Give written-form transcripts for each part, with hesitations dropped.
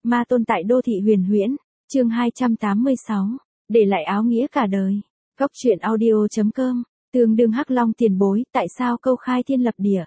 Ma tôn tại đô thị huyền huyễn, chương 286, để lại áo nghĩa cả đời. Góc truyện audio.com, tương đương Hắc Long tiền bối, tại sao câu khai thiên lập địa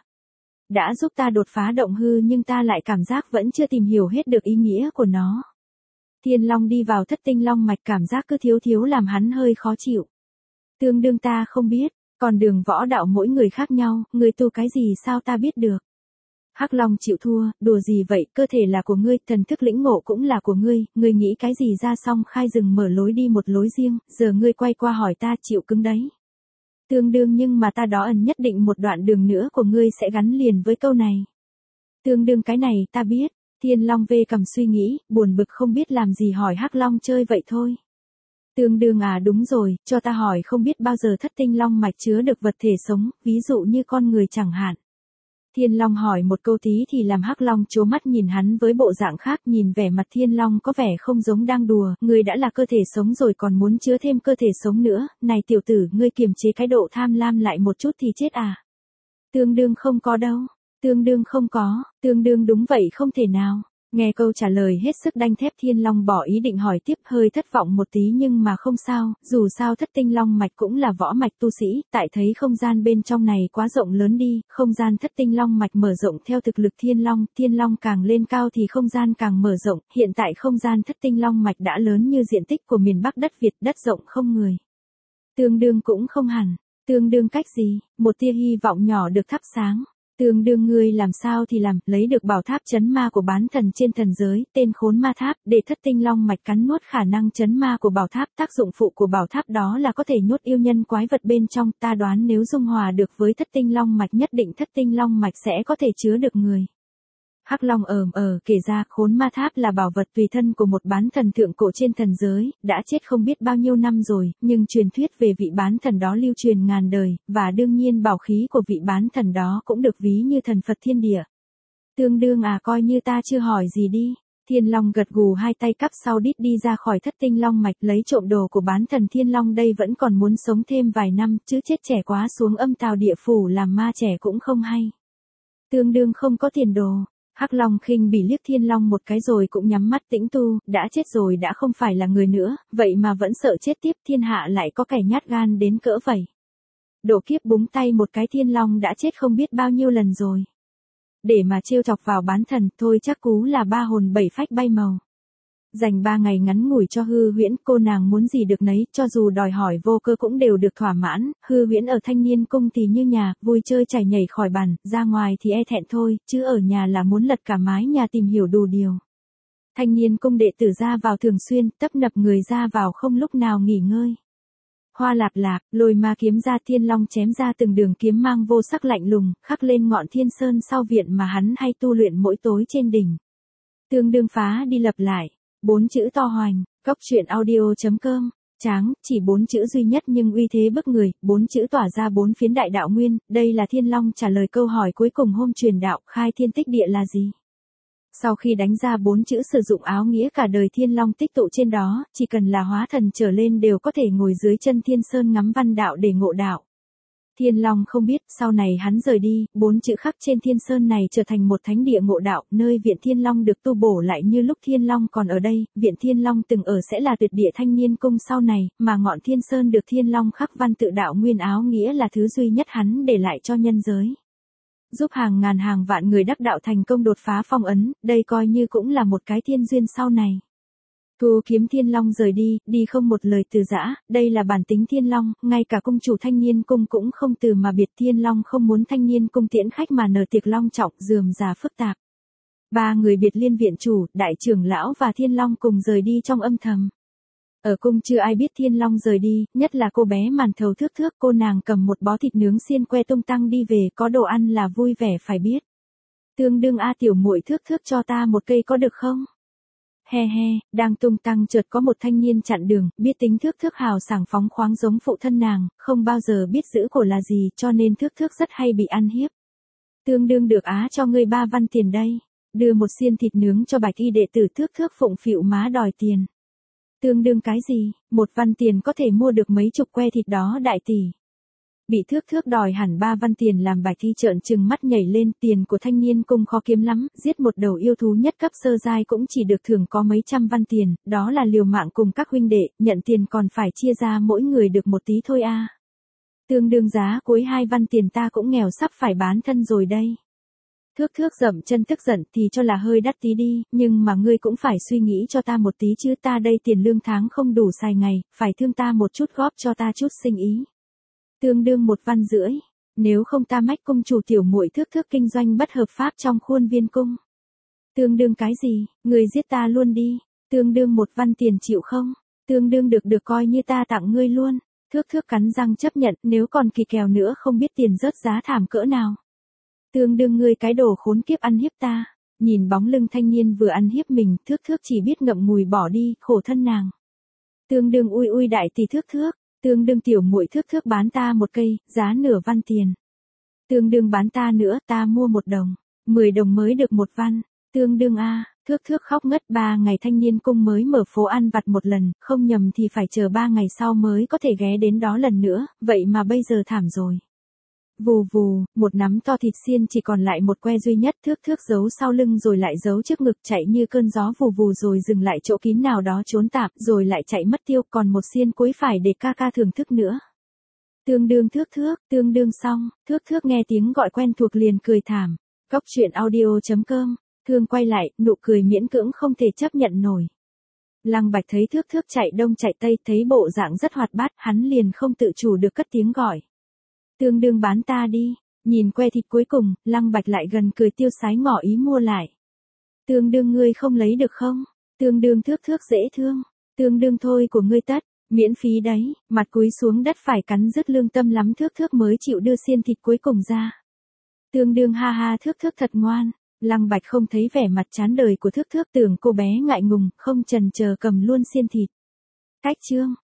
đã giúp ta đột phá động hư nhưng ta lại cảm giác vẫn chưa tìm hiểu hết được ý nghĩa của nó. Thiên Long đi vào thất tinh long mạch, cảm giác cứ thiếu thiếu làm hắn hơi khó chịu. Tương đương ta không biết, còn đường võ đạo mỗi người khác nhau, người tu cái gì sao ta biết được. Hắc Long chịu thua, đùa gì vậy, cơ thể là của ngươi, thần thức lĩnh ngộ cũng là của ngươi nghĩ cái gì ra xong khai rừng mở lối đi một lối riêng, giờ ngươi quay qua hỏi ta chịu cứng đấy. Tương đương nhưng mà ta đó ẩn nhất định một đoạn đường nữa của ngươi sẽ gắn liền với câu này. Tương đương cái này ta biết, Thiên Long vê cầm suy nghĩ, buồn bực không biết làm gì hỏi Hắc Long chơi vậy thôi. Tương đương à đúng rồi, cho ta hỏi không biết bao giờ thất tinh long mạch chứa được vật thể sống, ví dụ như con người chẳng hạn. Thiên Long hỏi một câu tí thì làm Hắc Long trố mắt nhìn hắn với bộ dạng khác, nhìn vẻ mặt Thiên Long có vẻ không giống đang đùa, ngươi đã là cơ thể sống rồi còn muốn chứa thêm cơ thể sống nữa, này tiểu tử, ngươi kiềm chế cái độ tham lam lại một chút thì chết à. Tương đương không có đâu, tương đương không có, tương đương đúng vậy không thể nào. Nghe câu trả lời hết sức đanh thép, Thiên Long bỏ ý định hỏi tiếp, hơi thất vọng một tí nhưng mà không sao, dù sao thất tinh long mạch cũng là võ mạch tu sĩ, tại thấy không gian bên trong này quá rộng lớn đi, không gian thất tinh long mạch mở rộng theo thực lực Thiên Long càng lên cao thì không gian càng mở rộng, hiện tại không gian thất tinh long mạch đã lớn như diện tích của miền Bắc đất Việt, đất rộng không người. Tương đương cũng không hẳn, tương đương cách gì, một tia hy vọng nhỏ được thắp sáng. Tương đương ngươi làm sao thì làm, lấy được bảo tháp chấn ma của bán thần trên thần giới, tên khốn ma tháp, để thất tinh long mạch cắn nuốt khả năng chấn ma của bảo tháp, tác dụng phụ của bảo tháp đó là có thể nhốt yêu nhân quái vật bên trong, ta đoán nếu dung hòa được với thất tinh long mạch nhất định thất tinh long mạch sẽ có thể chứa được người. Hắc Long kể ra khốn ma tháp là bảo vật tùy thân của một bán thần thượng cổ trên thần giới, đã chết không biết bao nhiêu năm rồi, nhưng truyền thuyết về vị bán thần đó lưu truyền ngàn đời, và đương nhiên bảo khí của vị bán thần đó cũng được ví như thần Phật thiên địa. Tương đương à coi như ta chưa hỏi gì đi. Thiên Long gật gù hai tay cắp sau đít đi ra khỏi thất tinh long mạch lấy trộm đồ của bán thần Thiên Long đây vẫn còn muốn sống thêm vài năm chứ chết trẻ quá xuống âm tào địa phủ làm ma trẻ cũng không hay. Tương đương không có tiền đồ. Hắc Long khinh bỉ liếc Thiên Long một cái rồi cũng nhắm mắt tĩnh tu, đã chết rồi đã không phải là người nữa, vậy mà vẫn sợ chết tiếp, thiên hạ lại có kẻ nhát gan đến cỡ vậy. Độ kiếp búng tay một cái Thiên Long đã chết không biết bao nhiêu lần rồi. Để mà trêu chọc vào bán thần, thôi chắc cú là ba hồn bảy phách bay màu. Dành 3 ngày ngắn ngủi cho Hư Huyễn, cô nàng muốn gì được nấy, cho dù đòi hỏi vô cơ cũng đều được thỏa mãn, Hư Huyễn ở Thanh Niên Cung thì như nhà, vui chơi chảy nhảy khỏi bàn, ra ngoài thì e thẹn thôi, chứ ở nhà là muốn lật cả mái nhà tìm hiểu đủ điều. Thanh Niên Cung đệ tử ra vào thường xuyên, tấp nập người ra vào không lúc nào nghỉ ngơi. Hoa lạp lạp, lôi ma kiếm ra, Thiên Long chém ra từng đường kiếm mang vô sắc lạnh lùng, khắc lên ngọn thiên sơn sau viện mà hắn hay tu luyện mỗi tối trên đỉnh. Tương đương phá đi lập lại. 4 chữ to hoành, góc truyện audio.com, tráng, chỉ 4 chữ duy nhất nhưng uy thế bức người, 4 chữ tỏa ra 4 phiến đại đạo nguyên, đây là Thiên Long trả lời câu hỏi cuối cùng hôm truyền đạo, khai thiên tích địa là gì? Sau khi đánh ra 4 chữ sử dụng áo nghĩa cả đời Thiên Long tích tụ trên đó, chỉ cần là hóa thần trở lên đều có thể ngồi dưới chân Thiên Sơn ngắm văn đạo để ngộ đạo. Thiên Long không biết, sau này hắn rời đi, 4 chữ khắc trên Thiên Sơn này trở thành một thánh địa ngộ đạo, nơi viện Thiên Long được tu bổ lại như lúc Thiên Long còn ở đây, viện Thiên Long từng ở sẽ là tuyệt địa Thanh Niên Cung sau này, mà ngọn Thiên Sơn được Thiên Long khắc văn tự đạo nguyên áo nghĩa là thứ duy nhất hắn để lại cho nhân giới. Giúp hàng ngàn hàng vạn người đắc đạo thành công đột phá phong ấn, đây coi như cũng là một cái thiên duyên sau này. Thu kiếm Thiên Long rời đi không một lời từ giã, đây là bản tính Thiên Long, ngay cả cung chủ Thanh Niên Cung cũng không từ mà biệt. Thiên Long không muốn Thanh Niên Cung tiễn khách mà nở tiệc long trọng, rườm rà phức tạp. 3 người biệt liên viện chủ, đại trưởng lão và Thiên Long cùng rời đi trong âm thầm. Ở cung chưa ai biết Thiên Long rời đi, nhất là cô bé màn thầu thước thước, cô nàng cầm một bó thịt nướng xiên que tung tăng đi về, có đồ ăn là vui vẻ phải biết. Tương đương a tiểu muội thước thước cho ta một cây có được không? He he, đang tung tăng chợt có một thanh niên chặn đường, biết tính thước thước hào sảng phóng khoáng giống phụ thân nàng, không bao giờ biết giữ cổ là gì cho nên thước thước rất hay bị ăn hiếp. Tương đương được á cho ngươi 3 văn tiền đây, đưa một xiên thịt nướng cho bạch y đệ tử thước thước phụng phịu má đòi tiền. Tương đương cái gì, 1 văn tiền có thể mua được mấy chục que thịt đó đại tỷ. bị thước thước đòi hẳn 3 văn tiền làm Bạch Thi trợn trừng mắt nhảy lên, tiền của Thanh Niên Cung khó kiếm lắm, giết một đầu yêu thú nhất cấp sơ giai cũng chỉ được thưởng có mấy trăm văn tiền, đó là liều mạng cùng các huynh đệ, nhận tiền còn phải chia ra mỗi người được một tí thôi a. Tương đương giá cuối 2 văn tiền ta cũng nghèo sắp phải bán thân rồi đây. Thước thước dậm chân tức giận thì cho là hơi đắt tí đi, nhưng mà ngươi cũng phải suy nghĩ cho ta một tí chứ, ta đây tiền lương tháng không đủ xài ngày, phải thương ta một chút, góp cho ta chút sinh ý. Tương đương 1 văn rưỡi, nếu không ta mách cung chủ tiểu muội thước thước kinh doanh bất hợp pháp trong khuôn viên cung. Tương đương cái gì, ngươi giết ta luôn đi, tương đương 1 văn tiền chịu không, tương đương được coi như ta tặng ngươi luôn. Thước thước cắn răng chấp nhận, nếu còn kỳ kèo nữa không biết tiền rớt giá thảm cỡ nào. Tương đương ngươi cái đồ khốn kiếp ăn hiếp ta. Nhìn bóng lưng thanh niên vừa ăn hiếp mình, thước thước chỉ biết ngậm ngùi bỏ đi, khổ thân nàng. Tương đương ui đại tỷ thước thước, tương đương tiểu muội thước thước bán ta một cây, giá nửa văn tiền. Tương đương bán ta nữa, ta mua 1 đồng, 10 đồng mới được 1 văn. Tương đương a. Thước thước khóc ngất. 3 ngày Thanh Niên Cung mới mở phố ăn vặt một lần, không nhầm thì phải chờ 3 ngày sau mới có thể ghé đến đó lần nữa, vậy mà bây giờ thảm rồi. Vù vù, một nắm to thịt xiên chỉ còn lại một que duy nhất, thước thước giấu sau lưng rồi lại giấu trước ngực, chạy như cơn gió vù vù rồi dừng lại chỗ kín nào đó trốn tạm, rồi lại chạy mất tiêu, còn một xiên cuối phải để ca ca thưởng thức nữa. Tương đương thước thước, tương đương xong, thước thước nghe tiếng gọi quen thuộc liền cười thảm. Góc truyện audio.com, Thương quay lại, nụ cười miễn cưỡng không thể chấp nhận nổi. Lăng Bạch thấy thước thước chạy đông chạy tây, thấy bộ dạng rất hoạt bát, hắn liền không tự chủ được cất tiếng gọi. Tương đương bán ta đi, nhìn que thịt cuối cùng, Lăng Bạch lại gần cười tiêu sái ngỏ ý mua lại. Tương đương ngươi không lấy được không? Tương đương thước thước dễ thương, tương đương thôi của ngươi tất, miễn phí đấy, mặt cúi xuống đất phải cắn rứt lương tâm lắm thước thước mới chịu đưa xiên thịt cuối cùng ra. Tương đương ha ha thước thước thật ngoan. Lăng Bạch không thấy vẻ mặt chán đời của thước thước, tưởng cô bé ngại ngùng, không chần chờ cầm luôn xiên thịt. Cách chương